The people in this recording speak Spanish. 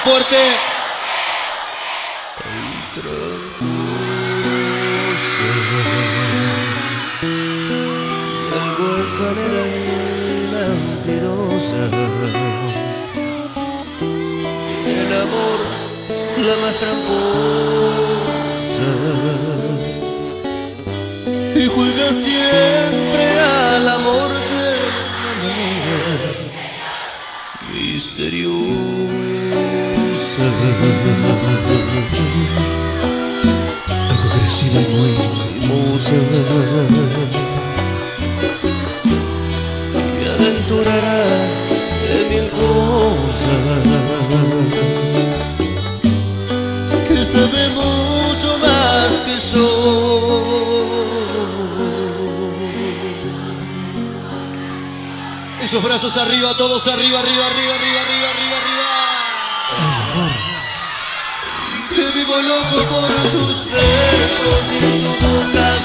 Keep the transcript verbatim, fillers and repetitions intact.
Fuerte. Algo altanera y mentirosa. El amor, la más tramposa. Y juega siempre al amor de manera misteriosa. Algo agresiva y muy hermosa. Y aventurera de mil cosas. Que sabe mucho más que yo. Esos brazos arriba, todos arriba, arriba, arriba, arriba, arriba, arriba, arriba. Que vivo loco por tus besos y tu boca